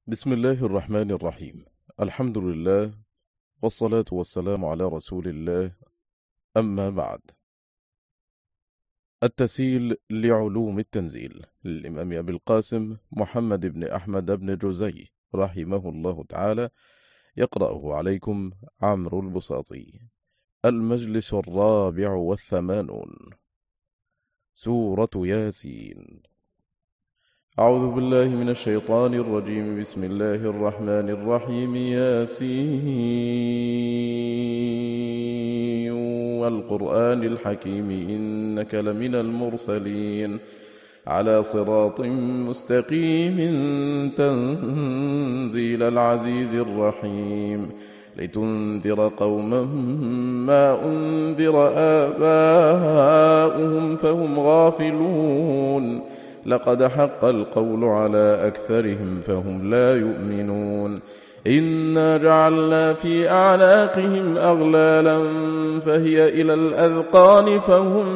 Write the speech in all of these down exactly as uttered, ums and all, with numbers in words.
بسم الله الرحمن الرحيم. الحمد لله والصلاة والسلام على رسول الله، أما بعد. التسهيل لعلوم التنزيل للإمام أبي القاسم محمد بن أحمد بن جوزي رحمه الله تعالى، يقرأه عليكم عمرو البساطي. المجلس الرابع والثمانون، سورة ياسين. أعوذ بالله من الشيطان الرجيم. بسم الله الرحمن الرحيم. ياسين والقرآن الحكيم إنك لمن المرسلين على صراط مستقيم تنزيل العزيز الرحيم لتنذر قوما ما أنذر آباؤهم فهم غافلون لقد حق القول على أكثرهم فهم لا يؤمنون إنا جعلنا في أعناقهم أغلالا فهي إلى الأذقان فهم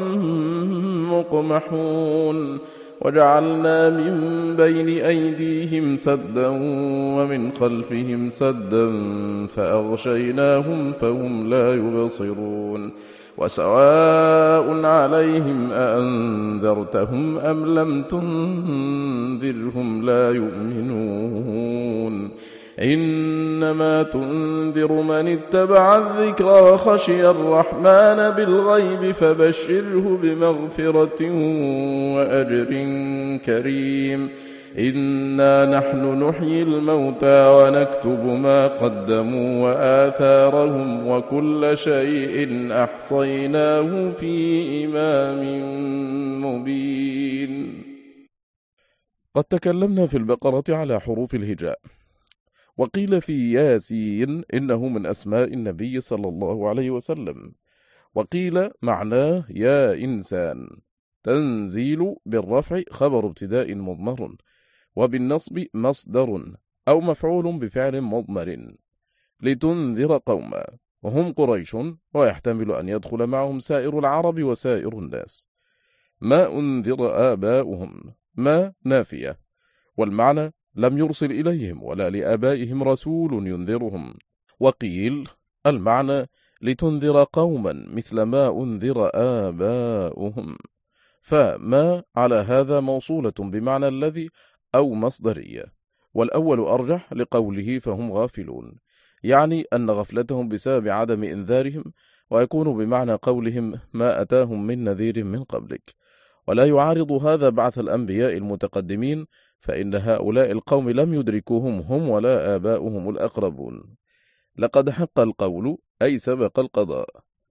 مقمحون وجعلنا من بين أيديهم سدا ومن خلفهم سدا فأغشيناهم فهم لا يبصرون وسواء عليهم أأنذرتهم أم لم تنذرهم لا يؤمنون إنما تنذر من اتبع الذكر وخشي الرحمن بالغيب فبشره بمغفرة وأجر كريم إنا نحن نحيي الموتى ونكتب ما قدموا وآثارهم وكل شيء أحصيناه في إمام مبين. قد تكلمنا في البقرة على حروف الهجاء، وقيل في ياسين إنه من أسماء النبي صلى الله عليه وسلم، وقيل معناه يا إنسان. تنزيل بالرفع خبر ابتداء مضمر، وبالنصب مصدر أو مفعول بفعل مضمر. لتنذر قوما وهم قريش، ويحتمل أن يدخل معهم سائر العرب وسائر الناس. ما أنذر آباؤهم، ما نافية، والمعنى لم يرسل إليهم ولا لآبائهم رسول ينذرهم. وقيل المعنى لتنذر قوما مثل ما أنذر آباؤهم، فما على هذا موصولة بمعنى الذي أو مصدرية، والأول أرجح لقوله فهم غافلون، يعني أن غفلتهم بسبب عدم إنذارهم، ويكون بمعنى قولهم ما أتاهم من نذير من قبلك. ولا يعارض هذا بعث الأنبياء المتقدمين، فإن هؤلاء القوم لم يدركوهم هم ولا آباؤهم الأقربون. لقد حق القول أي سبق القضاء.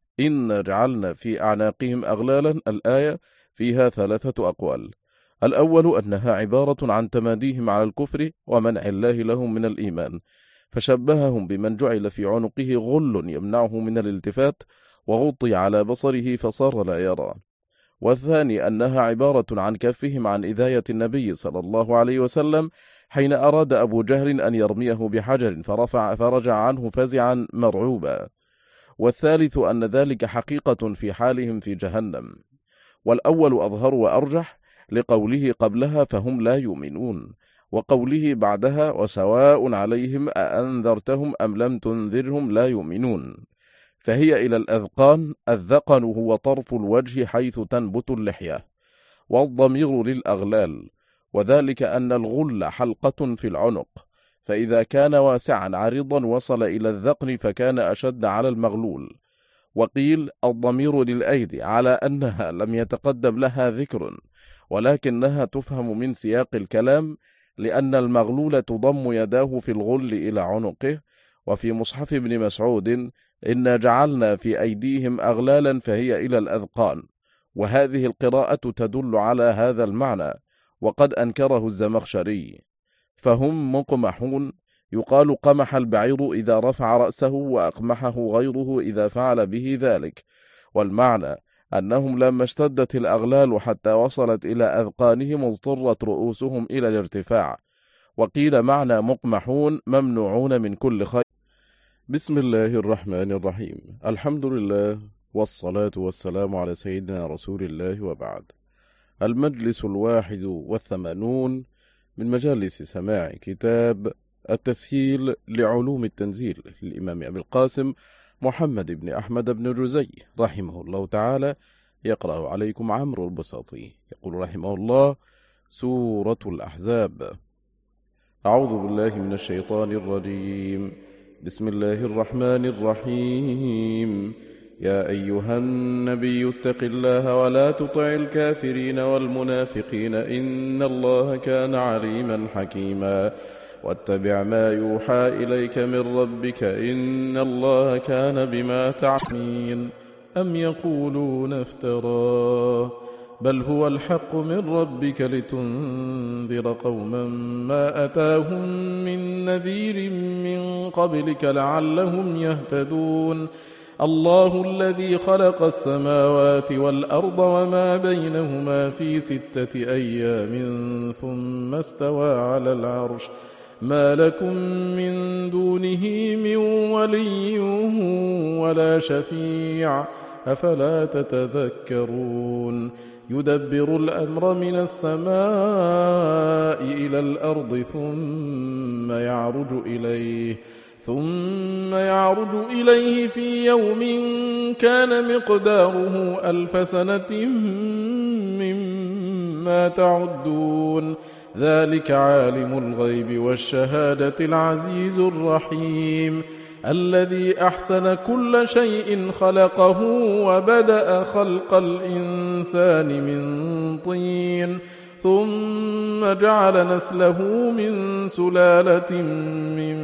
إن جعلنا في أعناقهم أغلالا، الآية فيها ثلاثة أقوال. الأول أنها عبارة عن تماديهم على الكفر ومنع الله لهم من الإيمان، فشبههم بمن جعل في عنقه غل يمنعه من الالتفات وغطي على بصره فصار لا يرى. والثاني أنها عبارة عن كفهم عن إذاية النبي صلى الله عليه وسلم حين أراد أبو جهل أن يرميه بحجر فرفع فرجع عنه فزعا مرعوبا. والثالث أن ذلك حقيقة في حالهم في جهنم. والأول أظهر وأرجح لقوله قبلها فهم لا يؤمنون، وقوله بعدها وسواء عليهم أأنذرتهم أم لم تنذرهم لا يؤمنون، فهي إلى الأذقان. الذقن هو طرف الوجه حيث تنبت اللحية، والضمير للأغلال، وذلك أن الغل حلقة في العنق، فإذا كان واسعا عريضا وصل إلى الذقن فكان أشد على المغلول. وقيل الضمير للأيدي على أنها لم يتقدم لها ذكر، ولكنها تفهم من سياق الكلام، لأن المغلول تضم يداه في الغل إلى عنقه. وفي مصحف ابن مسعود إنا جعلنا في أيديهم أغلالا فهي إلى الأذقان، وهذه القراءة تدل على هذا المعنى، وقد أنكره الزمخشري. فهم مقمحون، يقال قمح البعير إذا رفع رأسه، وأقمحه غيره إذا فعل به ذلك. والمعنى أنهم لما اشتدت الأغلال حتى وصلت إلى أذقانهم اضطرت رؤوسهم إلى الارتفاع. وقيل معنى مقمحون ممنوعون من كل خير. بسم الله الرحمن الرحيم. الحمد لله والصلاة والسلام على سيدنا رسول الله، وبعد. المجلس الواحد والثمانون من مجالس سماع كتاب التسهيل لعلوم التنزيل للإمام أبي القاسم محمد بن أحمد بن جزي رحمه الله تعالى. يقرأ عليكم عمرو البساطي. يقول رحمه الله: سورة الأحزاب. أعوذ بالله من الشيطان الرجيم. بسم الله الرحمن الرحيم. يا أيها النبي اتق الله ولا تطع الكافرين والمنافقين إن الله كان عليما حكيما. واتبع ما يوحى إليك من ربك إن الله كان بما تعملون. أم يقولون افتراه بل هو الحق من ربك لتنذر قوما ما أتاهم من نذير من قبلك لعلهم يهتدون. الله الذي خلق السماوات والأرض وما بينهما في ستة أيام ثم استوى على العرش ما لكم من دونه من ولي ولا شفيع أفلا تتذكرون. يدبر الأمر من السماء إلى الأرض ثم يعرج إليه ثم يعرج إليه في يوم كان مقداره ألف سنة مما تعدون. ذلك عالم الغيب والشهادة العزيز الرحيم الذي أحسن كل شيء خلقه وبدأ خلق الإنسان من طين ثم جعل نسله من سلالة من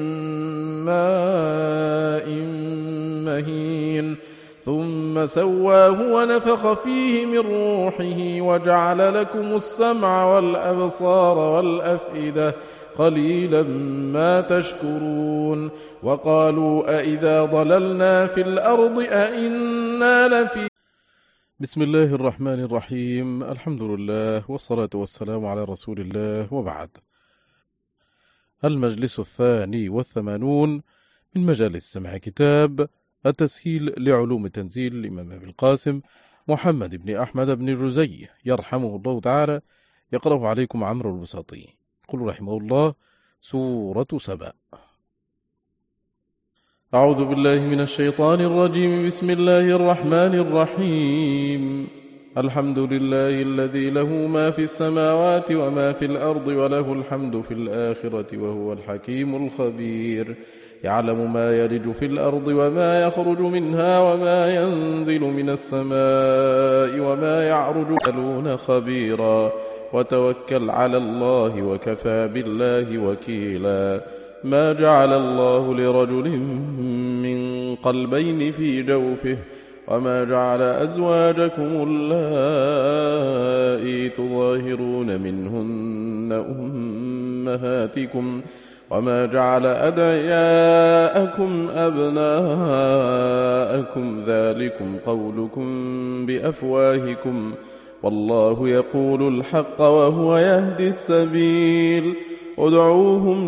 ماء مهين ثم سواه ونفخ فيه من روحه وجعل لكم السمع والأبصار والأفئدة قليلا ما تشكرون. وقالوا أئذا ضللنا في الأرض أئنا لفي. بسم الله الرحمن الرحيم. الحمد لله والصلاة والسلام على رسول الله، وبعد. المجلس الثاني والثمانون من مجالس سمع كتاب التسهيل لعلوم التنزيل للإمام أبي القاسم محمد بن أحمد بن جزي يرحمه الله تعالى. يقرأ عليكم عمرو البساطي. يقول رحمه الله: سورة سبأ. أعوذ بالله من الشيطان الرجيم. بسم الله الرحمن الرحيم. الحمد لله الذي له ما في السماوات وما في الأرض وله الحمد في الآخرة وهو الحكيم الخبير. يعلم ما يلج في الأرض وما يخرج منها وما ينزل من السماء وما يعرج يلون خبيرا. وتوكل على الله وكفى بالله وكيلا. ما جعل الله لرجل من قلبين في جوفه وما جعل أزواجكم اللائي تظاهرون منهن أمهاتكم وما جعل أدعياءكم أبناءكم ذلكم قولكم بأفواهكم والله يقول الحق وهو يهدي السبيل. ادعوهم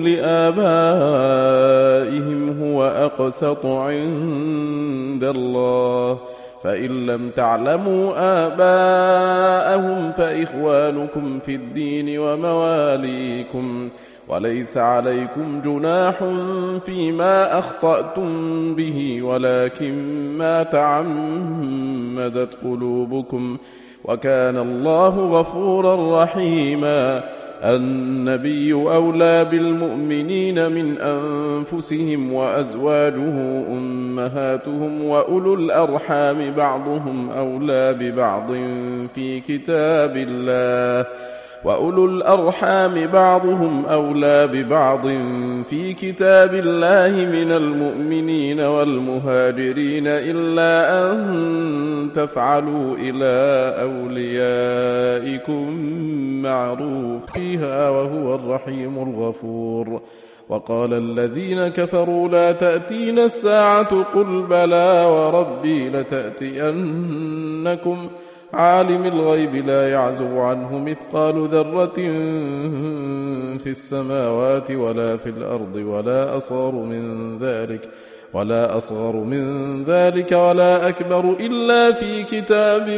لآبائهم هو أقسط عند الله فإن لم تعلموا آباءهم فإخوانكم في الدين ومواليكم وليس عليكم جناح فيما أخطأتم به ولكن ما تعمدت قلوبكم وكان الله غفورا رحيما. النبي أولى بالمؤمنين من أنفسهم وأزواجه أمهاتهم وأولو الأرحام بعضهم أولى ببعض في كتاب الله وأولو الأرحام بعضهم أولى ببعض في كتاب الله من المؤمنين والمهاجرين إلا أن تفعلوا إلى أوليائكم معروف فيها وهو الرحيم الغفور. وقال الذين كفروا لا تأتين الساعة قل بلى وربي لتأتينكم عالم الغيب لا يعزب عنه مثقال ذرة في السماوات ولا في الأرض ولا أصغر من ذلك ولا أصغر من ذلك ولا أكبر إلا في كتاب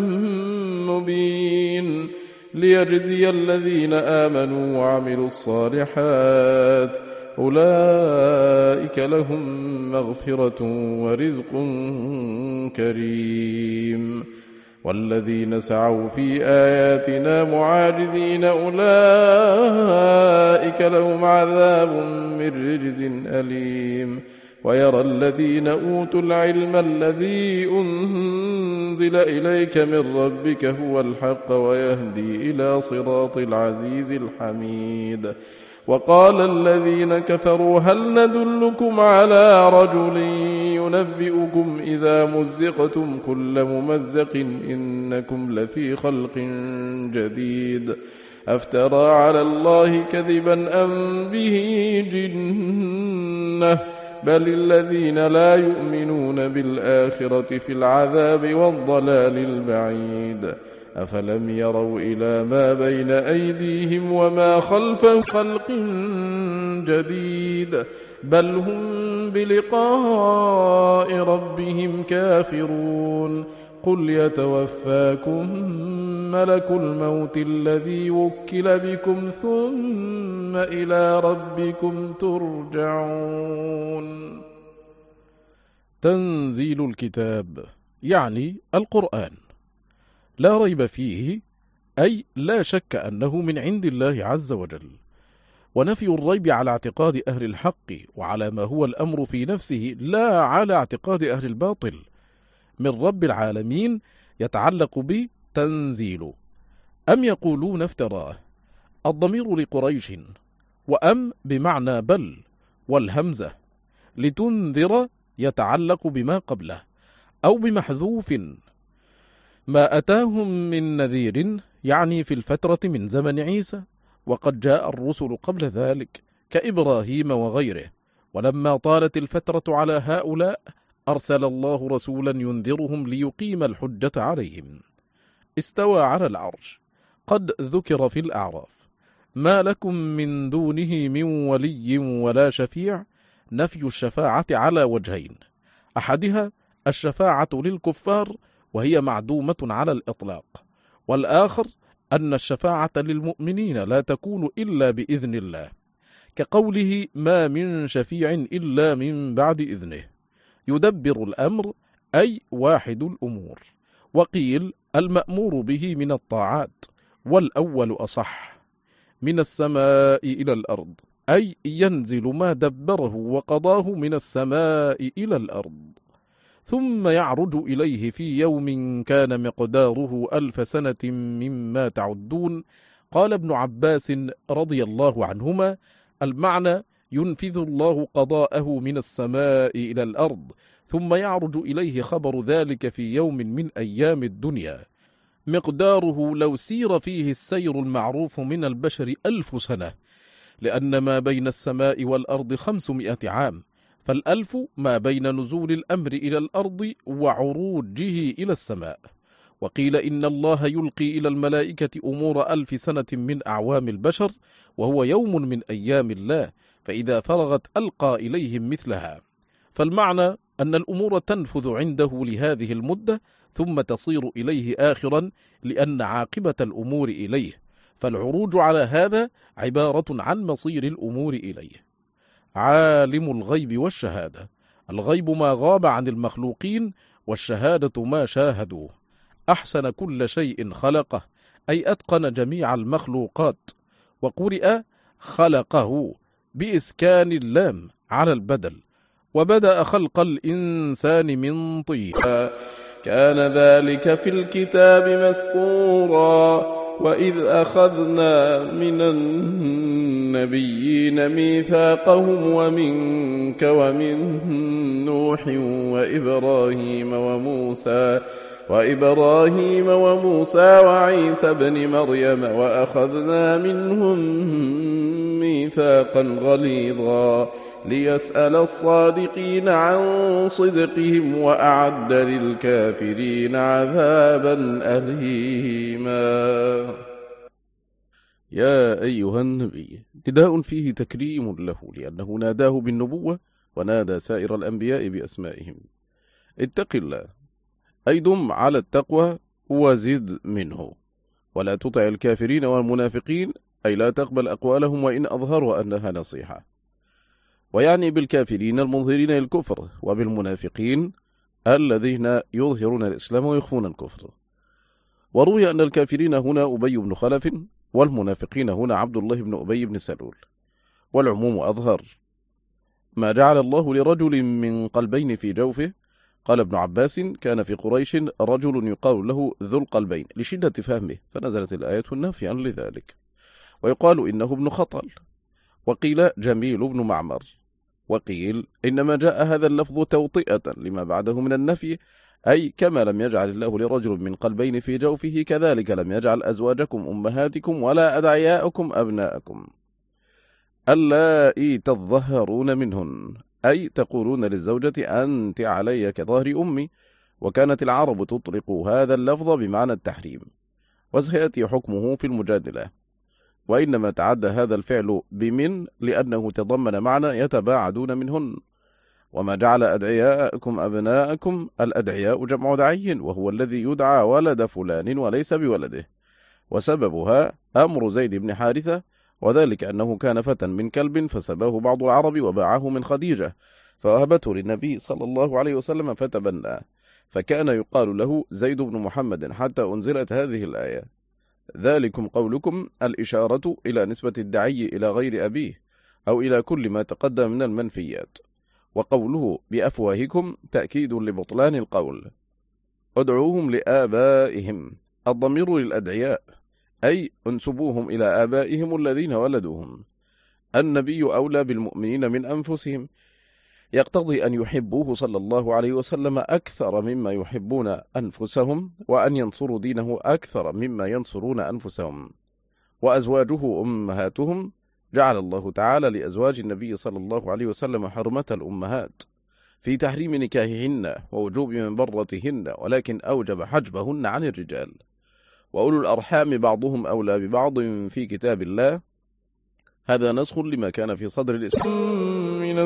مبين ليجزي الذين آمنوا وعملوا الصالحات أولئك لهم مغفرة ورزق كريم. والذين سعوا في آياتنا معاجزين أولئك لهم عذاب من رجز أليم. ويرى الذين أوتوا العلم الذي أنزل إليك من ربك هو الحق ويهدي إلى صراط العزيز الحميد. وقال الذين كفروا هل ندلكم على رجل ينبئكم إذا مزقتم كل ممزق إنكم لفي خلق جديد أفترى على الله كذبا أم به جنة بل الذين لا يؤمنون بالآخرة في العذاب والضلال البعيد. أفلم يروا إلى ما بين أيديهم وما خلفهم خلق جديد بل هم بلقاء ربهم كافرون. قل يتوفاكم ملك الموت الذي وكل بكم ثم إلى ربكم ترجعون. تنزيل الكتاب يعني القرآن لا ريب فيه، أي لا شك أنه من عند الله عز وجل، ونفي الريب على اعتقاد أهل الحق وعلى ما هو الأمر في نفسه لا على اعتقاد أهل الباطل من رب العالمين يتعلق بتنزيل. أم يقولون افتراه، الضمير لقريش، وأم بمعنى بل، والهمزة لتنذر يتعلق بما قبله أو بمحذوف ما أتاهم من نذير، يعني في الفترة من زمن عيسى، وقد جاء الرسل قبل ذلك كإبراهيم وغيره، ولما طالت الفترة على هؤلاء أرسل الله رسولا ينذرهم ليقيم الحجة عليهم. استوى على العرش قد ذكر في الأعراف. ما لكم من دونه من ولي ولا شفيع، نفي الشفاعة على وجهين، أحدها الشفاعة للكفار وهي معدومة على الإطلاق، والآخر أن الشفاعة للمؤمنين لا تكون إلا بإذن الله، كقوله ما من شفيع إلا من بعد إذنه، يدبر الأمر أي واحد الأمور. وقيل المأمور به من الطاعات، والأول أصح. من السماء إلى الأرض أي ينزل ما دبره وقضاه من السماء إلى الأرض، ثم يعرج إليه في يوم كان مقداره ألف سنة مما تعدون. قال ابن عباس رضي الله عنهما المعنى ينفذ الله قضاءه من السماء إلى الأرض، ثم يعرج إليه خبر ذلك في يوم من أيام الدنيا مقداره لو سير فيه السير المعروف من البشر ألف سنة، لأن ما بين السماء والأرض خمسمائة عام، فالألف ما بين نزول الأمر إلى الأرض وعروجه إلى السماء. وقيل إن الله يلقي إلى الملائكة أمور ألف سنة من أعوام البشر، وهو يوم من أيام الله، فإذا فرغت ألقى إليهم مثلها. فالمعنى أن الأمور تنفذ عنده لهذه المدة ثم تصير إليه آخرا، لأن عاقبة الأمور إليه، فالعروج على هذا عبارة عن مصير الأمور إليه. عالم الغيب والشهادة، الغيب ما غاب عن المخلوقين، والشهادة ما شاهدوه. أحسن كل شيء خلقه، أي أتقن جميع المخلوقات. وقرئ خلقه بإسكان اللام على البدل، وبدأ خلق الإنسان من طين، كان ذلك في الكتاب مسطورا. وإذ أخذنا من النبيين ميثاقهم ومنك ومن نوح وإبراهيم وموسى وإبراهيم وموسى وعيسى بن مريم وأخذنا منهم ميثاقا غليظا ليسأل الصادقين عن صدقهم وأعد للكافرين عذابا أليما. يا أيها النبي، نداء فيه تكريم له لأنه ناداه بالنبوة ونادى سائر الأنبياء بأسمائهم. اتق الله، أي دم على التقوى وزد منه، ولا تطع الكافرين والمنافقين، أي لا تقبل أقوالهم وإن أظهروا أنها نصيحة. ويعني بالكافرين المظهرين للكفر، وبالمنافقين الذين يظهرون الإسلام ويخفون الكفر. وروي أن الكافرين هنا أبي بن خلف، والمنافقين هنا عبد الله بن أبي بن سلول، والعموم أظهر. ما جعل الله لرجل من قلبين في جوفه. قال ابن عباس: كان في قريش رجل يقال له ذو القلبين لشدة فهمه، فنزلت الآية نافيا لذلك. ويقال إنه ابن خطل، وقيل جميل بن معمر، وقيل إنما جاء هذا اللفظ توطئة لما بعده من النفي، أي كما لم يجعل الله لرجل من قلبين في جوفه كذلك لم يجعل أزواجكم أمهاتكم ولا أدعياءكم أبناءكم اللائي تظهرون منهن، أي تقولون للزوجة أنت علي كظهر أمي. وكانت العرب تطلق هذا اللفظ بمعنى التحريم، وسيأتي حكمه في المجادلة. وإنما تعدى هذا الفعل بمن لأنه تضمن معنى يتباعدون منهن. وما جعل أدعياءكم أبناءكم، الأدعياء جمع دعي، وهو الذي يدعى ولد فلان وليس بولده. وسببها أمر زيد بن حارثة، وذلك أنه كان فتى من كلب فسباه بعض العرب وباعه من خديجة، فوهبته للنبي صلى الله عليه وسلم فتبناه، فكان يقال له زيد بن محمد حتى أنزلت هذه الآية: ذلكم قولكم، الإشارة إلى نسبة الدعي إلى غير أبيه أو إلى كل ما تقدم من المنفيات. وقوله بأفواهكم تأكيد لبطلان القول. ادعوهم لآبائهم، الضمير للأدعياء، أي انسبوهم إلى آبائهم الذين ولدوهم. النبي أولى بالمؤمنين من أنفسهم، يقتضي أن يحبوه صلى الله عليه وسلم أكثر مما يحبون أنفسهم، وأن ينصروا دينه أكثر مما ينصرون أنفسهم. وأزواجه أمهاتهم، جعل الله تعالى لأزواج النبي صلى الله عليه وسلم حرمة الأمهات في تحريم نكاحهن ووجوب منبرتهن، ولكن أوجب حجبهن عن الرجال. وأولو الأرحام بعضهم أولى ببعض في كتاب الله، هذا نسخ لما كان في صدر الإسلام من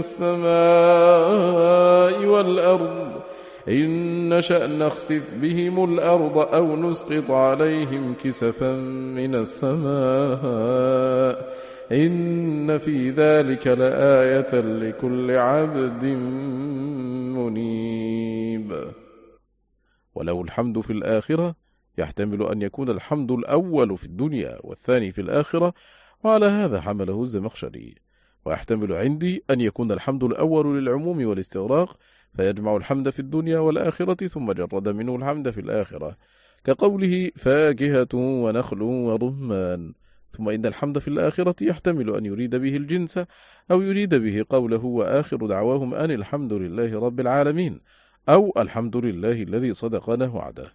السماء والأرض إن نشأ نخسف بهم الأرض أو نسقط عليهم كسفا من السماء إن في ذلك لآية لكل عبد منيب. وله الحمد في الآخرة يحتمل أن يكون الحمد الأول في الدنيا والثاني في الآخرة، وعلى هذا حمله الزمخشري. ويحتمل عندي أن يكون الحمد الأول للعموم والاستغراق، فيجمع الحمد في الدنيا والآخرة ثم جرد منه الحمد في الآخرة، كقوله فاكهة ونخل ورمان. ثم إن الحمد في الآخرة يحتمل أن يريد به الجنس، أو يريد به قوله وآخر دعواهم أن الحمد لله رب العالمين، أو الحمد لله الذي صدقنا وعده.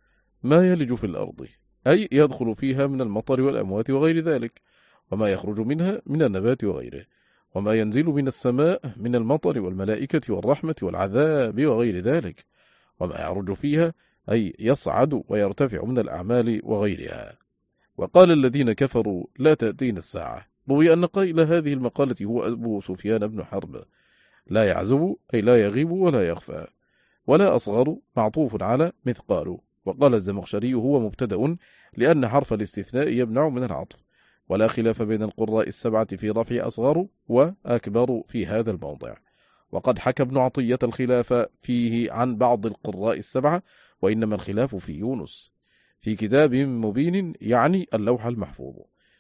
ما يلج في الأرض، أي يدخل فيها من المطر والأموات وغير ذلك، وما يخرج منها من النبات وغيره، وما ينزل من السماء من المطر والملائكة والرحمة والعذاب وغير ذلك، وما يعرج فيها أي يصعد ويرتفع من الأعمال وغيرها. وقال الذين كفروا لا تأتين الساعة. روي أن قائل هذه المقالة هو أبو سفيان بن حرب. لا يعزب أي لا يغيب ولا يخفى، ولا أصغر معطوف على مثقال. وقال الزمخشري هو مبتدأ لأن حرف الاستثناء يمنع من العطف، ولا خلاف بين القراء السبعة في رفع أصغر وأكبر في هذا الموضع. وقد حكى ابن عطية الخلاف فيه عن بعض القراء السبعة، وإنما الخلاف في يونس في كتاب مبين، يعني اللوح المحفوظ.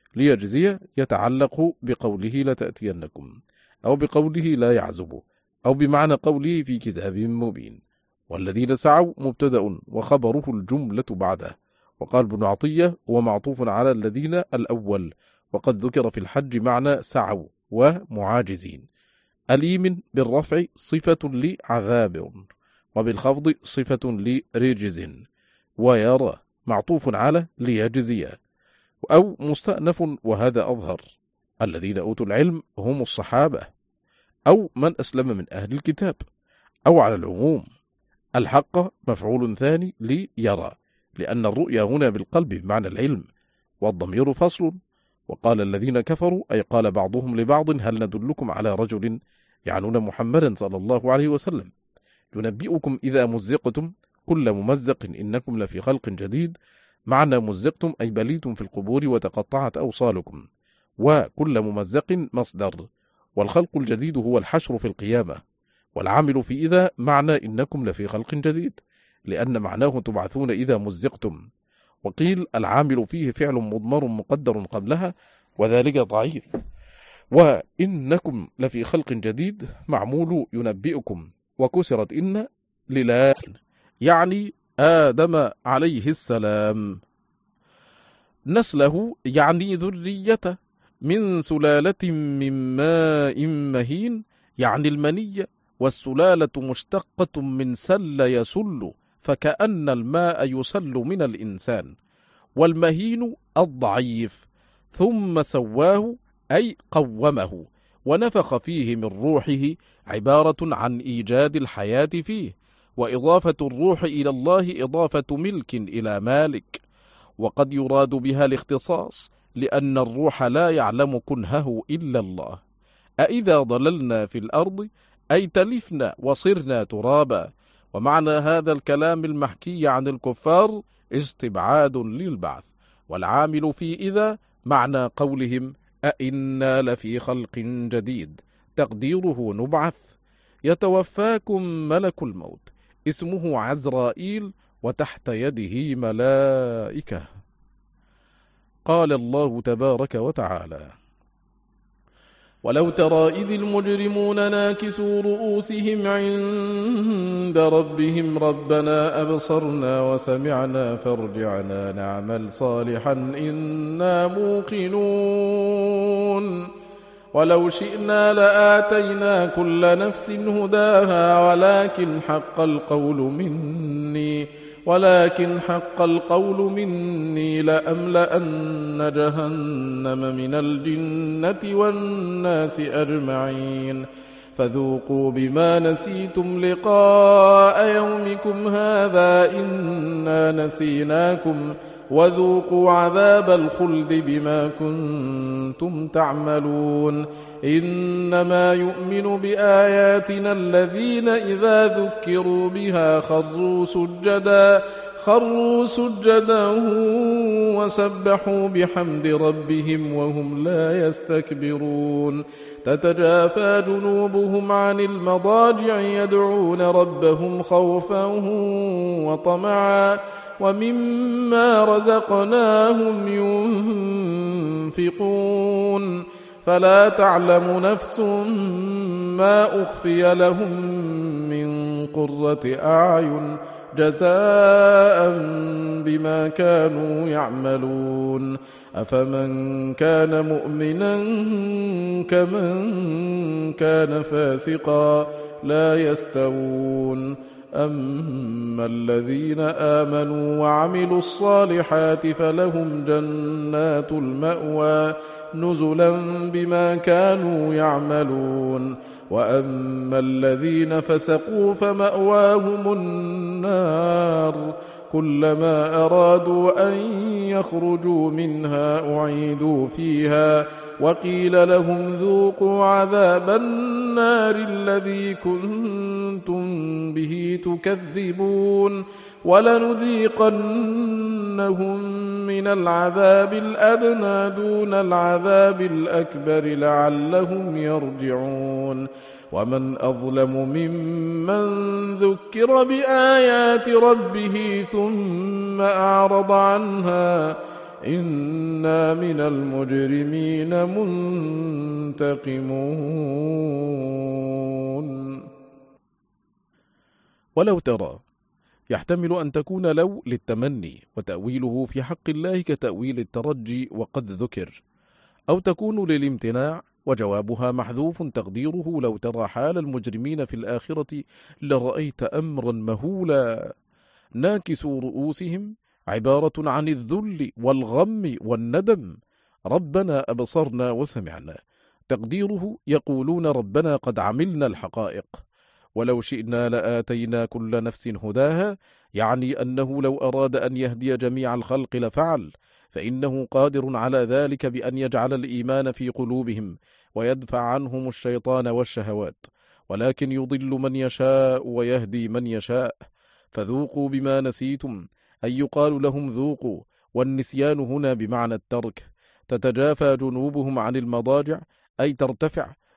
ليجزي يتعلق بقوله لتأتينكم، أو بقوله لا يعزب، أو بمعنى قوله في كتاب مبين. والذين سعوا مبتدأ وخبره الجملة بعده. وقال ابن عطية هو معطوف على الذين الأول، وقد ذكر في الحج معنى سعوا ومعاجزين. أليم بالرفع صفة لعذاب، وبالخفض صفة لرجز. ويرى معطوف على ليجزي، أو مستأنف، وهذا أظهر. الذين أوتوا العلم هم الصحابة، أو من أسلم من أهل الكتاب، أو على العموم. الحق مفعول ثاني ليرى، لأن الرؤيا هنا بالقلب بمعنى العلم، والضمير فصل. وقال الذين كفروا أي قال بعضهم لبعض هل ندلكم على رجل، يعنون محمدا صلى الله عليه وسلم، ينبئكم إذا مزقتم كل ممزق إنكم لفي خلق جديد. معنى مزقتم أي بليتم في القبور وتقطعت أوصالكم، وكل ممزق مصدر، والخلق الجديد هو الحشر في القيامة، والعامل في إذا معنى إنكم لفي خلق جديد، لأن معناه تبعثون إذا مزقتم. وقيل العامل فيه فعل مضمر مقدر قبلها، وذلك ضعيف. وإنكم لفي خلق جديد معمول ينبئكم، وكسرت إن للا، يعني آدم عليه السلام. نسله يعني ذريته، من سلالة من ماء مهين، يعني المنية، والسلالة مشتقة من سل يسل، فكأن الماء يسل من الإنسان، والمهين الضعيف. ثم سواه أي قومه، ونفخ فيه من روحه، عبارة عن إيجاد الحياة فيه، وإضافة الروح إلى الله إضافة ملك إلى مالك، وقد يراد بها الاختصاص، لأن الروح لا يعلم كنهه إلا الله. أإذا ضللنا في الأرض أي تلفنا وصرنا ترابا. ومعنى هذا الكلام المحكي عن الكفار استبعاد للبعث، والعامل في إذا معنى قولهم أئنا لفي خلق جديد، تقديره نبعث. يتوفاكم ملك الموت، اسمه عزرائيل، وتحت يده ملائكة. قال الله تبارك وتعالى: ولو ترى إذ المجرمون ناكسوا رؤوسهم عند ربهم ربنا أبصرنا وسمعنا فارجعنا نعمل صالحا إنا موقنون. ولو شئنا لآتينا كل نفس هداها ولكن حق القول مني ولكن حق القول مني لأملأن جهنم من الجنة والناس أجمعين. فذوقوا بما نسيتم لقاء يومكم هذا إنا نسيناكم وذوقوا عذاب الخلد بما كنتم تعملون. إنما يؤمن بآياتنا الذين إذا ذكروا بها خروا سجدا خروا سجدا وسبحوا بحمد ربهم وهم لا يستكبرون. تتجافى جنوبهم عن المضاجع يدعون ربهم خوفا وطمعا ومما رزقناهم ينفقون. فلا تعلم نفس ما أخفي لهم من قرة أعين جزاء بما كانوا يعملون. أفمن كان مؤمنا كمن كان فاسقا لا يستوون. أما الذين آمنوا وعملوا الصالحات فلهم جنات المأوى نزلا بما كانوا يعملون. وأما الذين فسقوا فمأواهم النار كلما أرادوا أن يخرجوا منها أعيدوا فيها وقيل لهم ذوقوا عذاب النار الذي كنتم به تكذبون. ولنذيقنهم من العذاب الأدنى دون العذاب الأكبر لعلهم يرجعون. ومن أظلم ممن ذكر بآيات ربه ثم أعرض عنها إنا من المجرمين منتقمون. ولو ترى يحتمل أن تكون لو للتمني، وتأويله في حق الله كتأويل الترجي وقد ذكر، أو تكون للامتناع، وجوابها محذوف تقديره لو ترى حال المجرمين في الآخرة لرأيت أمرا مهولا. ناكسوا رؤوسهم عبارة عن الذل والغم والندم. ربنا أبصرنا وسمعنا، تقديره يقولون ربنا قد عملنا الحقائق. ولو شئنا لآتينا كل نفس هداها، يعني أنه لو أراد أن يهدي جميع الخلق لفعل، فإنه قادر على ذلك بأن يجعل الإيمان في قلوبهم ويدفع عنهم الشيطان والشهوات، ولكن يضل من يشاء ويهدي من يشاء. فذوقوا بما نسيتم، أي يقال لهم ذوقوا، والنسيان هنا بمعنى الترك. تتجافى جنوبهم عن المضاجع أي ترتفع،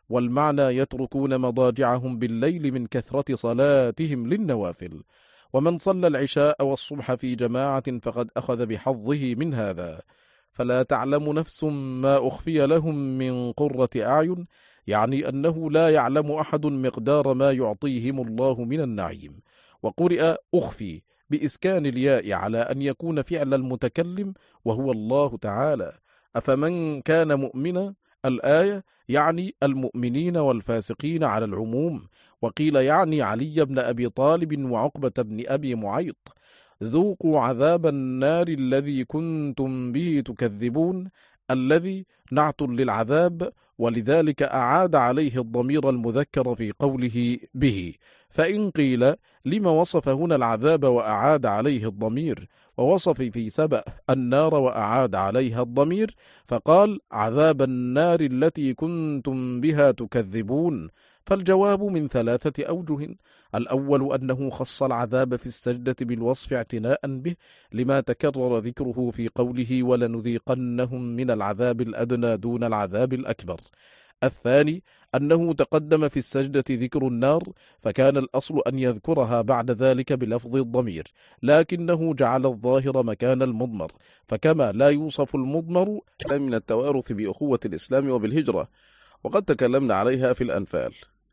والمعنى يتركون مضاجعهم بالليل من كثرة صلاتهم للنوافل. ومن صلى العشاء والصبح في جماعة فقد أخذ بحظه من هذا. فلا تعلم نفس ما أخفي لهم من قرة أعين، يعني أنه لا يعلم أحد مقدار ما يعطيهم الله من النعيم. وقرئ أخفي بإسكان الياء على أن يكون فعل المتكلم وهو الله تعالى. أفمن كان مؤمنا، الآية يعني المؤمنين والفاسقين على العموم. وقيل يعني علي بن أبي طالب وعقبة بن أبي معيط. ذوقوا عذاب النار الذي كنتم به تكذبون، الذي نعت للعذاب، ولذلك أعاد عليه الضمير المذكر في قوله به. فإن قيل لما وصف هنا العذاب وأعاد عليه الضمير، ووصف في سبأ النار وأعاد عليها الضمير، فقال عذاب النار التي كنتم بها تكذبون. فالجواب من ثلاثة أوجه. الأول أنه خص العذاب في السجدة بالوصف اعتناء به، لما تكرر ذكره في قوله ولنذيقنهم من العذاب الأدنى دون العذاب الأكبر. الثاني أنه تقدم في السجدة ذكر النار، فكان الأصل أن يذكرها بعد ذلك بلفظ الضمير، لكنه جعل الظاهر مكان المضمر، فكما لا يوصف المضمر من التوارث بأخوة الإسلام وبالهجرة، وقد تكلمنا عليها في الأنفال.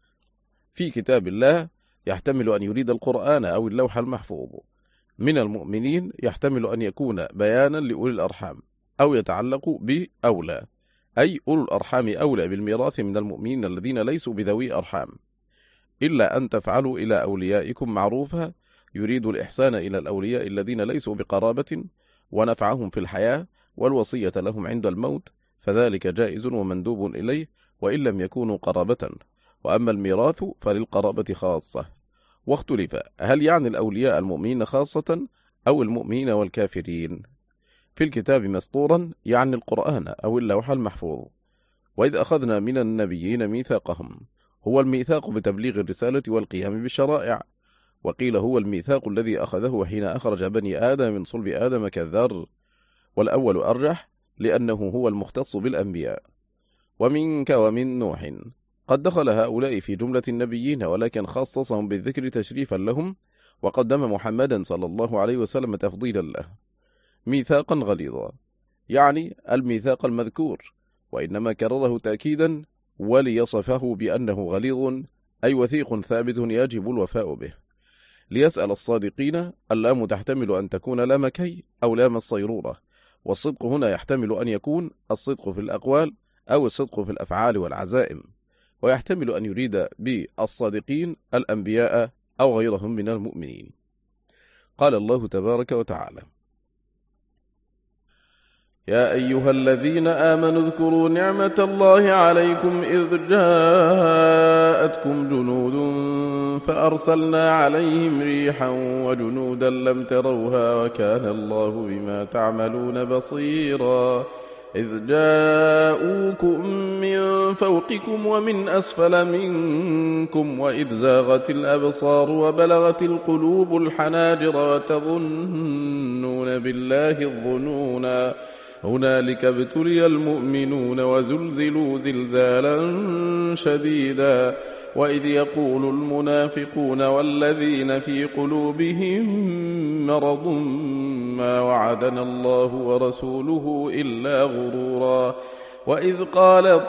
في كتاب الله يحتمل أن يريد القرآن أو اللوح المحفوظ. من المؤمنين يحتمل أن يكون بيانا لأولي الأرحام، أو يتعلق بأولى، أي أولو الأرحام أولى بالميراث من المؤمنين الذين ليسوا بذوي أرحام، إلا أن تفعلوا إلى أوليائكم معروفا، يريد الإحسان إلى الأولياء الذين ليسوا بقرابة ونفعهم في الحياة والوصية لهم عند الموت، فذلك جائز ومندوب إليه وإن لم يكونوا قرابة. وأما الميراث فللقرابة خاصة. واختلف هل يعني الأولياء المؤمنين خاصة أو المؤمنين والكافرين. في الكتاب مسطورا يعني القرآن أو اللوح المحفوظ. وإذ أخذنا من النبيين ميثاقهم، هو الميثاق بتبليغ الرسالة والقيام بالشرائع. وقيل هو الميثاق الذي أخذه حين أخرج بني آدم من صلب آدم كالذر، والأول أرجح لأنه هو المختص بالأنبياء. ومنك ومن نوح، قد دخل هؤلاء في جملة النبيين، ولكن خصصهم بالذكر تشريفا لهم، وقدم محمدا صلى الله عليه وسلم تفضيلا له. ميثاقا غليظا يعني الميثاق المذكور، وإنما كرره تأكيدا وليصفه بأنه غليظ، أي وثيق ثابت يجب الوفاء به. ليسأل الصادقين، اللام تحتمل أن تكون لام كي أو لام الصيرورة، والصدق هنا يحتمل أن يكون الصدق في الأقوال أو الصدق في الأفعال والعزائم، ويحتمل أن يريد بالصادقين الأنبياء أو غيرهم من المؤمنين. قال الله تبارك وتعالى: يا أيها الذين آمنوا اذكروا نعمة الله عليكم إذ جاءتكم جنود فأرسلنا عليهم ريحا وجنودا لم تروها وكان الله بما تعملون بصيرا. إذ جاءوكم من فوقكم ومن أسفل منكم وإذ زاغت الأبصار وبلغت القلوب الحناجر وتظنون بالله الظنونا هنالك ابتلي المؤمنون وزلزلوا زلزالا شديدا. وإذ يقول المنافقون والذين في قلوبهم مرض ما وعدنا الله ورسوله إلا غرورا. وإذ قالت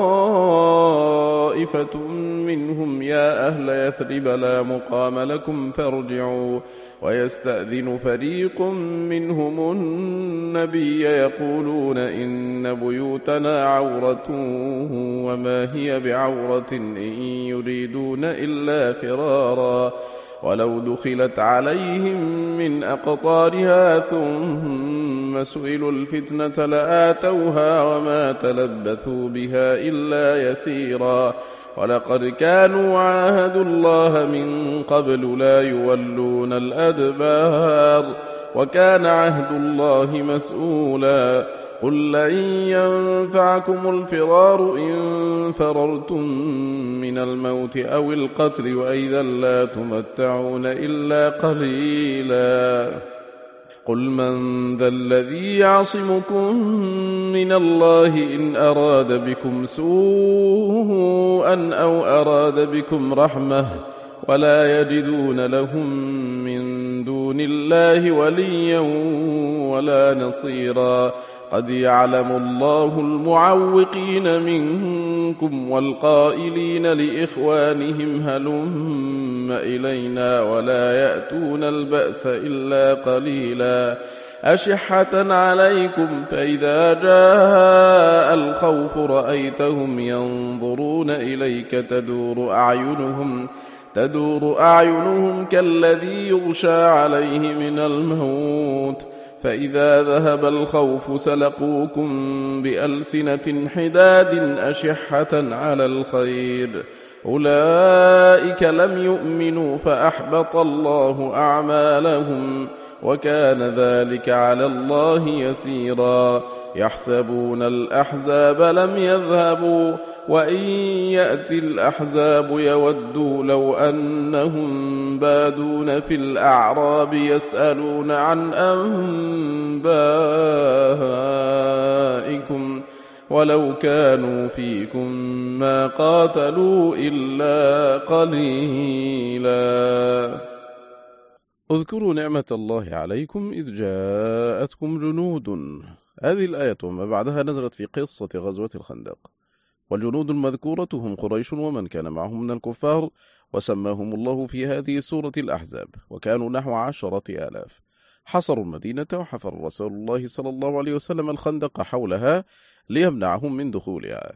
طائفة منهم يا أهل يثرب لا مقام لكم فارجعوا ويستأذن فريق منهم النبي يقولون إن بيوتنا عورة وما هي بعورة إن يريدون إلا فرارا. ولو دخلت عليهم من أقطارها ثم سئلوا الفتنة لآتوها وما تلبثوا بها إلا يسيرا. ولقد كانوا عاهدوا الله من قبل لا يولون الأدبار وكان عهد الله مسؤولا. قل لن ينفعكم الفرار إن فررتم من الموت أو القتل وإذا لا تمتعون إلا قليلا. قل من ذا الذي يعصمكم من الله إن أراد بكم سوءا أو أراد بكم رحمة ولا يجدون لهم من دون الله وليا ولا نصيرا قد يعلم الله المعوقين منكم والقائلين لإخوانهم هلم إلينا ولا يأتون البأس إلا قليلا أشحة عليكم فإذا جاء الخوف رأيتهم ينظرون إليك تدور أعينهم تدور أعينهم كالذي يغشى عليه من الموت فإذا ذهب الخوف سلقوكم بألسنة حداد أشحة على الخير أولئك لم يؤمنوا فأحبط الله أعمالهم وكان ذلك على الله يسيرا يحسبون الأحزاب لم يذهبوا وإن يأتي الأحزاب يودوا لو أنهم بادون في الأعراب يسألون عن أنبائكم ولو كانوا فيكم ما قاتلوا إلا قليلا. اذكروا نعمة الله عليكم إذ جاءتكم جنود. هذه الآية وما بعدها نزلت في قصة غزوة الخندق، والجنود المذكورة هم قريش ومن كان معهم من الكفار، وسماهم الله في هذه السورة الأحزاب، وكانوا نحو عشرة آلاف. حصروا المدينة وحفر رسول الله صلى الله عليه وسلم الخندق حولها ليمنعهم من دخولها،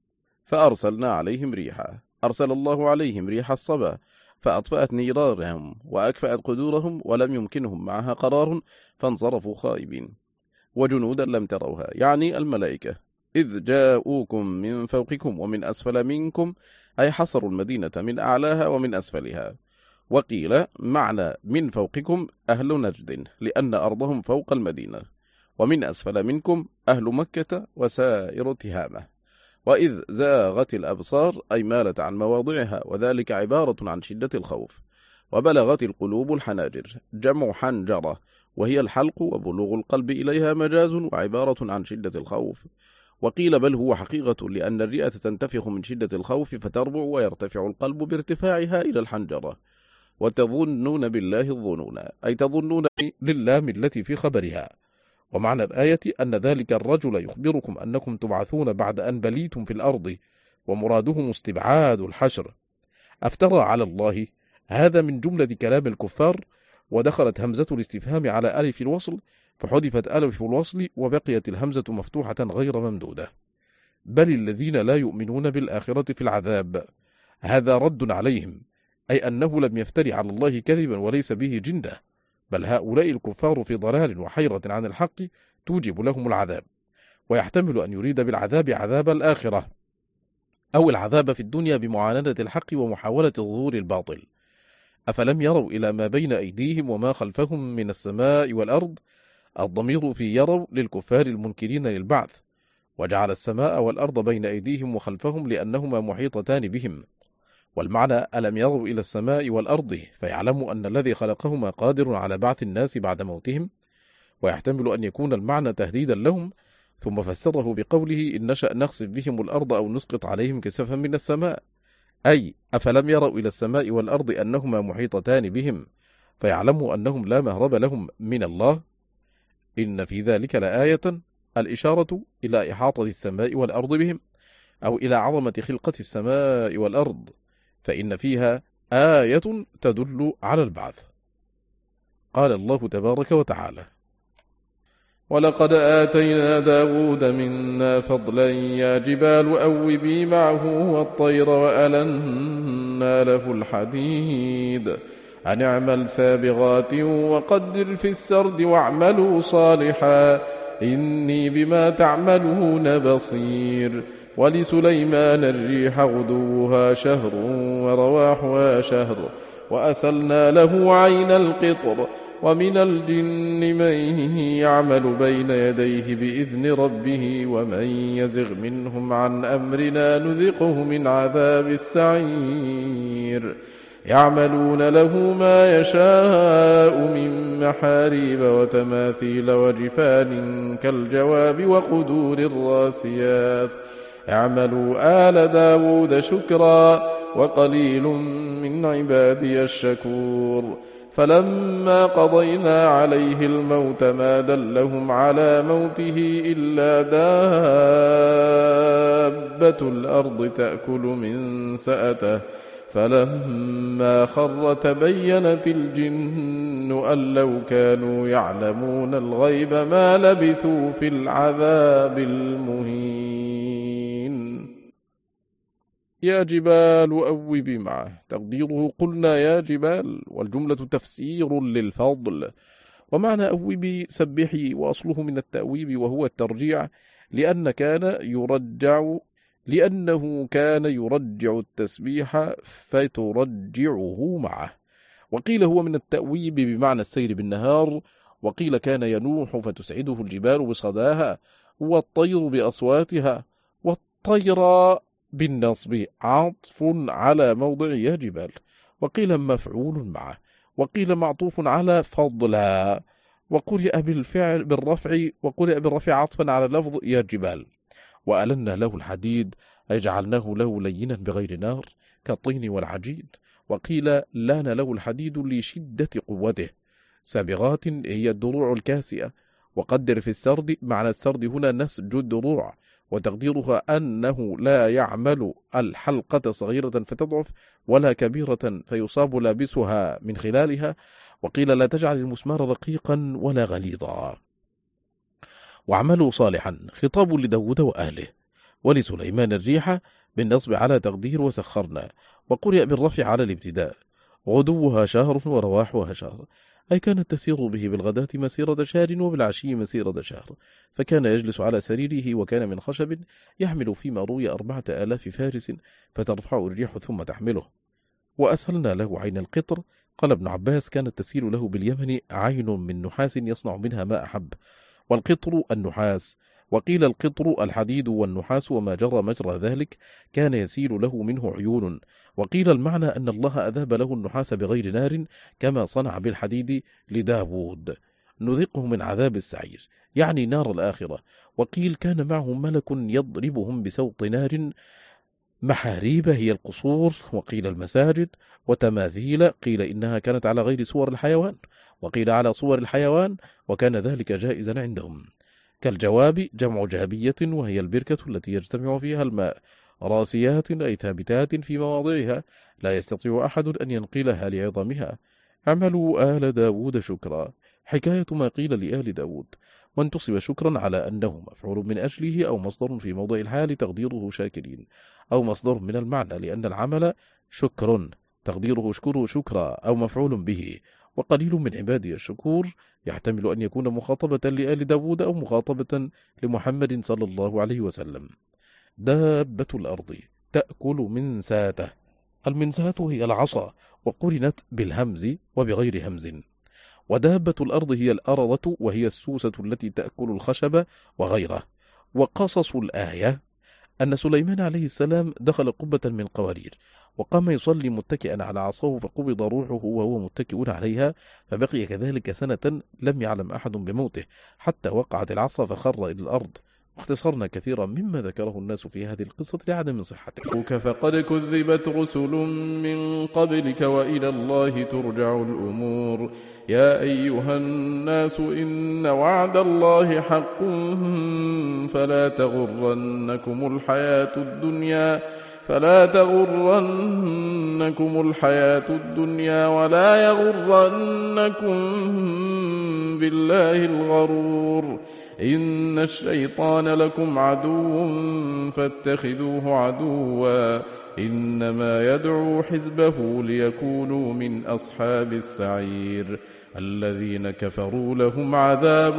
فأرسلنا عليهم ريحا أرسل الله عليهم ريح الصبا فأطفأت نيرانهم وأكفأت قدورهم ولم يمكنهم معها قرار فانصرفوا خائبين. وجنودا لم تروها يعني الملائكة إذ جاءوكم من فوقكم ومن أسفل منكم، أي حصروا المدينة من أعلاها ومن أسفلها. وقيل معنى من فوقكم أهل نجد لأن أرضهم فوق المدينة، ومن أسفل منكم أهل مكة وسائر تهامة. وإذ زاغت الأبصار أي مالت عن مواضعها، وذلك عبارة عن شدة الخوف. وبلغت القلوب الحناجر جمع حنجرة، وهي الحلق، وبلوغ القلب إليها مجاز وعبارة عن شدة الخوف. وقيل بل هو حقيقة لأن الرئة تنتفخ من شدة الخوف فتربع ويرتفع القلب بارتفاعها إلى الحنجرة. وتظنون بالله الظنون أي تظنون لله التي في خبرها. ومعنى الآية أن ذلك الرجل يخبركم أنكم تبعثون بعد أن بليتم في الأرض، ومرادهم استبعاد الحشر. أفترى على الله، هذا من جملة كلام الكفار، ودخلت همزة الاستفهام على ألف الوصل فحذفت ألف الوصل وبقيت الهمزة مفتوحة غير ممدودة. بل الذين لا يؤمنون بالآخرة في العذاب، هذا رد عليهم، أي أنه لم يفتري على الله كذبا وليس به جندة، بل هؤلاء الكفار في ضلال وحيرة عن الحق توجب لهم العذاب. ويحتمل أن يريد بالعذاب عذاب الآخرة أو العذاب في الدنيا بمعاندة الحق ومحاولة ظهور الباطل. أفلم يروا إلى ما بين أيديهم وما خلفهم من السماء والأرض؟ الضمير في يروا للكفار المنكرين للبعث، وجعل السماء والأرض بين أيديهم وخلفهم لأنهما محيطتان بهم. والمعنى ألم يروا إلى السماء والأرض فيعلموا أن الذي خلقهما قادر على بعث الناس بعد موتهم. ويحتمل أن يكون المعنى تهديدا لهم، ثم فسره بقوله إن نشأ نخسف بهم الأرض أو نسقط عليهم كسفا من السماء، أي أفلم يروا إلى السماء والأرض أنهما محيطتان بهم فيعلموا أنهم لا مهرب لهم من الله. إن في ذلك لآية، الإشارة إلى إحاطة السماء والأرض بهم، أو إلى عظمة خلقة السماء والأرض، فإن فيها آية تدل على البعث. قال الله تبارك وتعالى: ولقد آتينا داود منا فضلا يا جبال أوبي معه والطير وألنا له الحديد أن اعمل سابغات وقدر في السرد واعملوا صالحا إني بما تعملون بصير. ولسليمان الريح غدوها شهر ورواحها شهر وأسلنا له عين القطر ومن الجن من يعمل بين يديه بإذن ربه ومن يزغ منهم عن أمرنا نذقه من عذاب السعير. يعملون له ما يشاء من محاريب وتماثيل وجفان كالجواب وقدور الراسيات اعملوا آل داود شكرا وقليل من عبادي الشكور فلما قضينا عليه الموت ما دلهم على موته إلا دابة الأرض تأكل من سأته فلما خر تبينت الجن أن لو كانوا يعلمون الغيب ما لبثوا في العذاب المهين. يا جبال أوبي معه، تقديره قلنا يا جبال، والجملة تفسير للفضل. ومعنى أوبي سبحي، وأصله من التأويب وهو الترجيع، لأن كان يرجع لأنه كان يرجع التسبيح فترجعه معه. وقيل هو من التأويب بمعنى السير بالنهار، وقيل كان ينوح فتسعده الجبال بصداها والطير بأصواتها، والطير بالنصب عطف على موضع يا جبال، وقيل مفعول معه، وقيل معطوف على فضلا، وقرئ بالفعل بالرفع وقرئ بالرفع عطفا على لفظ يا جبال. وألنا له الحديد أي جعلناه له لينا بغير نار كالطين والعجين. وقيل لان له الحديد لشدة قوته. سابغات هي الدروع الكاسئة. وقدر في السرد، معنى السرد هنا نسج الدروع، وتقديرها أنه لا يعمل الحلقة صغيرة فتضعف ولا كبيرة فيصاب لابسها من خلالها. وقيل لا تجعل المسمار رقيقا ولا غليظا. وعملوا صالحا خطاب لداود وأهله. ولسليمان الريح بالنصب على تقدير وسخرنا، وقرئ بالرفع على الابتداء. غدوها شهر ورواحها شهر، أي كانت تسير به بالغداة مسيرة شهر وبالعشي مسيرة شهر، فكان يجلس على سريره وكان من خشب يحمل فيما روي أربعة آلاف فارس، فترفع الريح ثم تحمله. وأسهلنا له عين القطر. قال ابن عباس كانت تسير له باليمن عين من نحاس يصنع منها ما أحب، والقطر النحاس. وقيل القطر الحديد والنحاس وما جرى مجرى ذلك، كان يسيل له منه عيون. وقيل المعنى أن الله أذهب له النحاس بغير نار كما صنع بالحديد لداود. نذقه من عذاب السعير، يعني نار الآخرة. وقيل كان معه ملك يضربهم بسوط نار. محاريب هي القصور، وقيل المساجد. وتماثيل قيل إنها كانت على غير صور الحيوان، وقيل على صور الحيوان، وكان ذلك جائزا عندهم. كالجواب جمع جابية، وهي البركة التي يجتمع فيها الماء. راسيات أي ثابتات في مواضعها، لا يستطيع أحد أن ينقلها لعظمها. اعملوا آل داود شكرا، حكاية ما قيل لآل داود، وانتصب شكرا على أنه مفعول من أجله أو مصدر في موضع الحال تقديره شاكرين، أو مصدر من المعنى لأن العمل شكر تقديره اشكروا شكرا، أو مفعول به. وقليل من عبادي الشكور يحتمل أن يكون مخاطبة لآل داود أو مخاطبة لمحمد صلى الله عليه وسلم. دابة الأرض تأكل من ساته. المنسات هي العصا، وقرنت بالهمز وبغير همز. ودابة الأرض هي الأرضة، وهي السوسة التي تأكل الخشب وغيره. وقصص الآية أن سليمان عليه السلام دخل قبة من قوارير، وقام يصلي متكئا على عصاه، فقبض روحه وهو متكئ عليها، فبقي كذلك سنة لم يعلم أحد بموته، حتى وقعت العصا فخر إلى الأرض. واختصرنا كثيرا مما ذكره الناس في هذه القصة لعدم صحته. فقد كذبت رسل من قبلك وإلى الله ترجع الأمور. يا أيها الناس إن وعد الله حق فلا تغرنكم الحياة الدنيا فلا تغرنكم الحياة الدنيا ولا يغرنكم بالله الغرور. إن الشيطان لكم عدو فاتخذوه عدوا إنما يدعو حزبه ليكونوا من أصحاب السعير. الذين كفروا لهم عذاب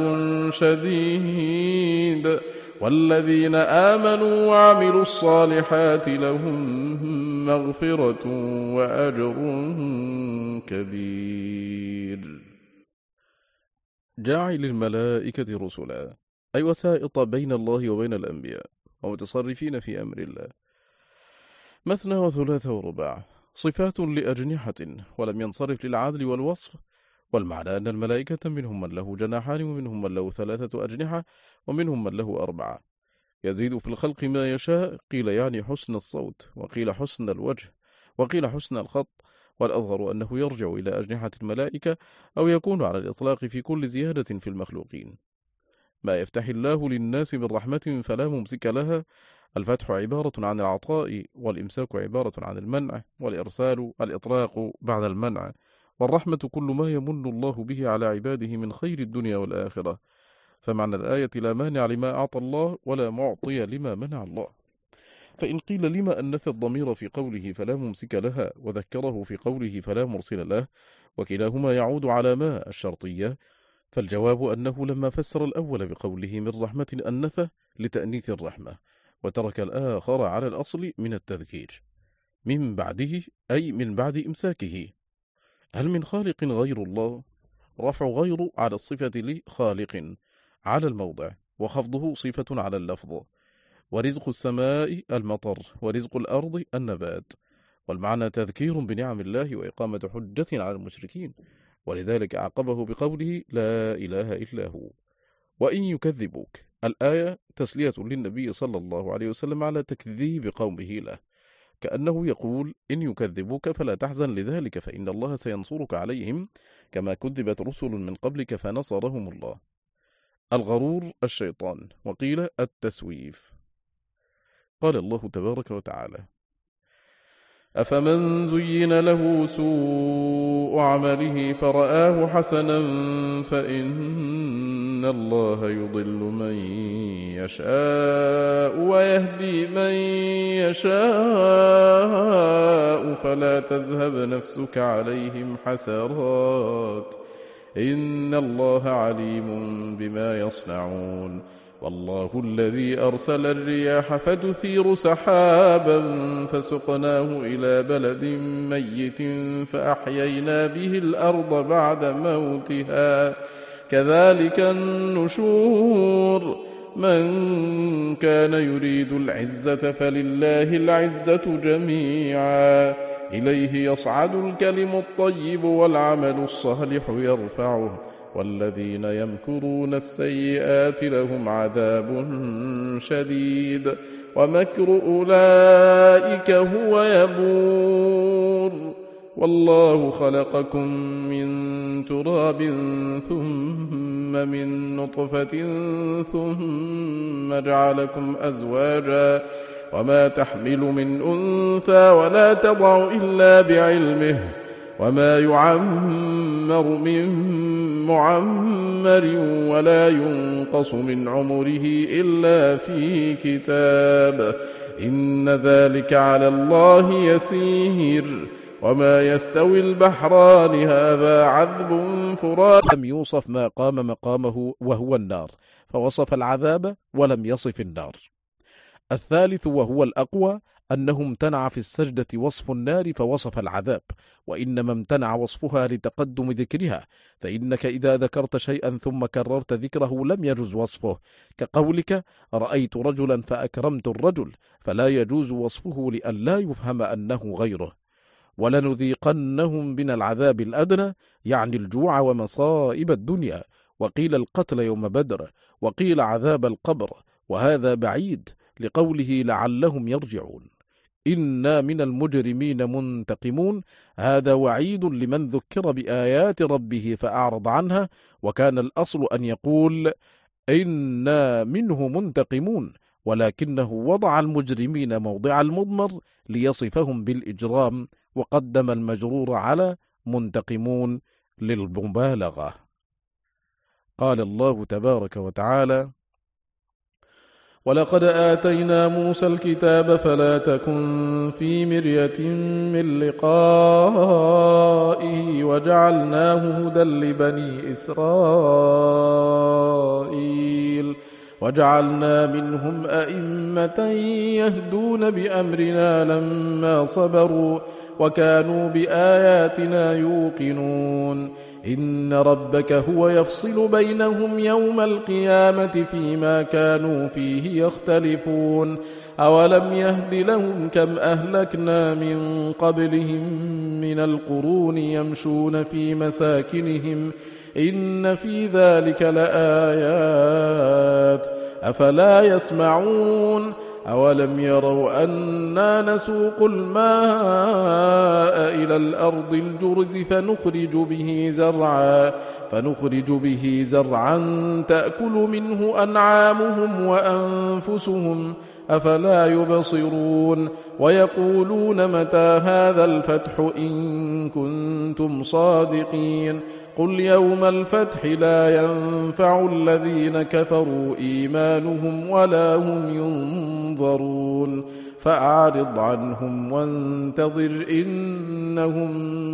شديد والذين آمنوا وعملوا الصالحات لهم مغفرة وأجر كبير. جاعل الملائكة رسلا، أي وسائط بين الله وبين الأنبياء، ومتصرفين في أمر الله، مثنى وثلاث ورباع. صفات لأجنحة ولم ينصرف للعدل والوصف، والمعنى أن الملائكة منهم من له جناحان ومنهم من له ثلاثة أجنحة ومنهم من له أربعة، يزيد في الخلق ما يشاء، قيل يعني حسن الصوت، وقيل حسن الوجه، وقيل حسن الخط، والأظهر أنه يرجع إلى أجنحة الملائكة أو يكون على الإطلاق في كل زيادة في المخلوقين. ما يفتح الله للناس من رحمة فلا ممسك لها، الفتح عبارة عن العطاء، والإمساك عبارة عن المنع، والإرسال الإطلاق بعد المنع، والرحمة كل ما يمن الله به على عباده من خير الدنيا والآخرة. فمعنى الآية لا مانع لما أعطى الله ولا معطي لما منع الله. فإن قيل لما أنث الضمير في قوله فلا ممسك لها وذكره في قوله فلا مرسل له، وكلاهما يعود على ما الشرطية، فالجواب أنه لما فسر الأول بقوله من رحمة أنثه لتأنيث الرحمة، وترك الآخر على الأصل من التذكير. من بعده أي من بعد إمساكه. هل من خالق غير الله؟ رفع غير على الصفة لخالق على الموضع، وخفضه صفة على اللفظ. ورزق السماء المطر، ورزق الأرض النبات، والمعنى تذكير بنعم الله وإقامة حجة على المشركين، ولذلك أعقبه بقوله لا إله إلا هو. وإن يكذبوك، الآية تسلية للنبي صلى الله عليه وسلم على تكذيب قومه له، كأنه يقول إن يكذبوك فلا تحزن لذلك فإن الله سينصرك عليهم كما كذبت رسل من قبلك فنصرهم الله. الغرور الشيطان، وقيل التسويف. قال الله تبارك وتعالى أفمن زين له سوء عمله فرآه حسنا فإن الله يضل من يشاء ويهدي من يشاء فلا تذهب نفسك عليهم حسرات إن الله عليم بما يصنعون. والله الذي أرسل الرياح فتثير سحابا فسقناه إلى بلد ميت فأحيينا به الأرض بعد موتها كذلك النشور. من كان يريد العزة فلله العزة جميعا إليه يصعد الكلم الطيب والعمل الصالح يرفعه والذين يمكرون السيئات لهم عذاب شديد ومكر أولئك هو يبور. والله خلقكم من تراب ثم من نطفة ثم جعلكم أزواجا وما تحمل من أنثى ولا تضع إلا بعلمه وما يعمر من معمر ولا ينقص من عمره إلا في كتاب إن ذلك على الله يسير. وما يستوي البحران هذا عذب فرات. لم يوصف ما قام مقامه وهو النار، فوصف العذاب ولم يصف النار. الثالث وهو الأقوى أنه امتنع في السجدة وصف النار فوصف العذاب، وإنما امتنع وصفها لتقدم ذكرها، فإنك إذا ذكرت شيئا ثم كررت ذكره لم يجوز وصفه، كقولك رأيت رجلا فأكرمت الرجل، فلا يجوز وصفه لئلا يفهم أنه غيره. ولنذيقنهم من العذاب الأدنى يعني الجوع ومصائب الدنيا، وقيل القتل يوم بدر، وقيل عذاب القبر، وهذا بعيد لقوله لعلهم يرجعون. إنا من المجرمين منتقمون، هذا وعيد لمن ذكر بآيات ربه فأعرض عنها، وكان الأصل أن يقول إنا منه منتقمون، ولكنه وضع المجرمين موضع المضمر ليصفهم بالإجرام، وقدم المجرور على منتقمون للمبالغة. قال الله تبارك وتعالى ولقد آتينا موسى الكتاب فلا تكن في مرية من لقائه وجعلناه هدى لبني إسرائيل وجعلنا منهم أئمة يهدون بأمرنا لما صبروا وكانوا بآياتنا يوقنون. إن ربك هو يفصل بينهم يوم القيامة فيما كانوا فيه يختلفون. أولم يهد لهم كم أهلكنا من قبلهم من القرون يمشون في مساكنهم إن في ذلك لآيات أفلا يسمعون أولم يروا أنا نسوق الماء إلى الأرض الجرز فنخرج به زرعا فنخرج به زرعا تأكل منه أنعامهم وأنفسهم أفلا يبصرون ويقولون متى هذا الفتح إن كنتم صادقين قل يوم الفتح لا ينفع الذين كفروا إيمانهم ولا هم ينظرون فأعرض عنهم وانتظر إنهم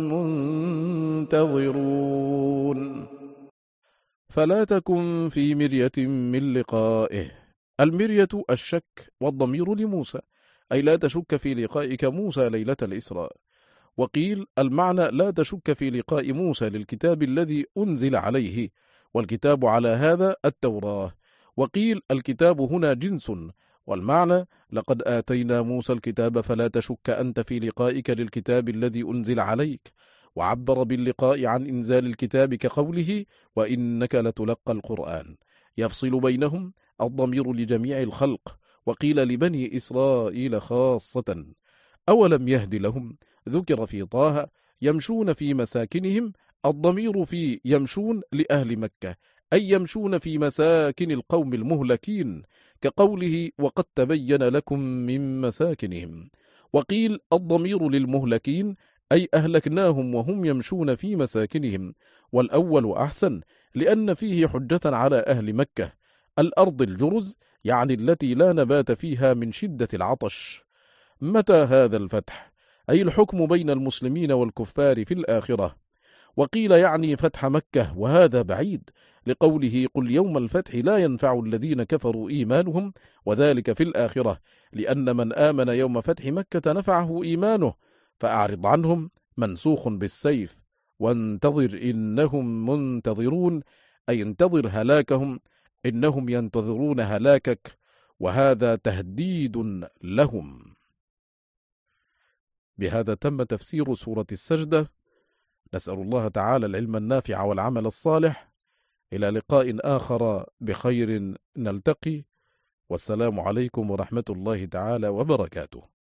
منتظرون. فلا تكن في مرية من لقائه. المرية الشك، والضمير لموسى، أي لا تشك في لقائك موسى ليلة الإسراء. وقيل المعنى لا تشك في لقاء موسى للكتاب الذي أنزل عليه، والكتاب على هذا التوراة. وقيل الكتاب هنا جنس، والمعنى لقد آتينا موسى الكتاب فلا تشك أنت في لقائك للكتاب الذي أنزل عليك. وعبر باللقاء عن إنزال الكتاب كقوله وإنك لتلقى القرآن، يفصل بينهم الضمير لجميع الخلق. وقيل لبني إسرائيل خاصة. أولم يهد لهم ذكر في طه يمشون في مساكنهم، الضمير في يمشون لأهل مكة، أي يمشون في مساكن القوم المهلكين، كقوله وقد تبين لكم من مساكنهم. وقيل الضمير للمهلكين، أي أهلكناهم وهم يمشون في مساكنهم. والأول أحسن، لأن فيه حجة على أهل مكة. الأرض الجرز يعني التي لا نبات فيها من شدة العطش. متى هذا الفتح؟ أي الحكم بين المسلمين والكفار في الآخرة. وقيل يعني فتح مكة، وهذا بعيد، لقوله قل يوم الفتح لا ينفع الذين كفروا إيمانهم، وذلك في الآخرة، لأن من آمن يوم فتح مكة نفعه إيمانه. فأعرض عنهم منسوخ بالسيف، وانتظر إنهم منتظرون، أي انتظر هلاكهم، إنهم ينتظرون هلاكك، وهذا تهديد لهم. بهذا تم تفسير سورة السجدة. نسأل الله تعالى العلم النافع والعمل الصالح. إلى لقاء آخر بخير نلتقي، والسلام عليكم ورحمة الله تعالى وبركاته.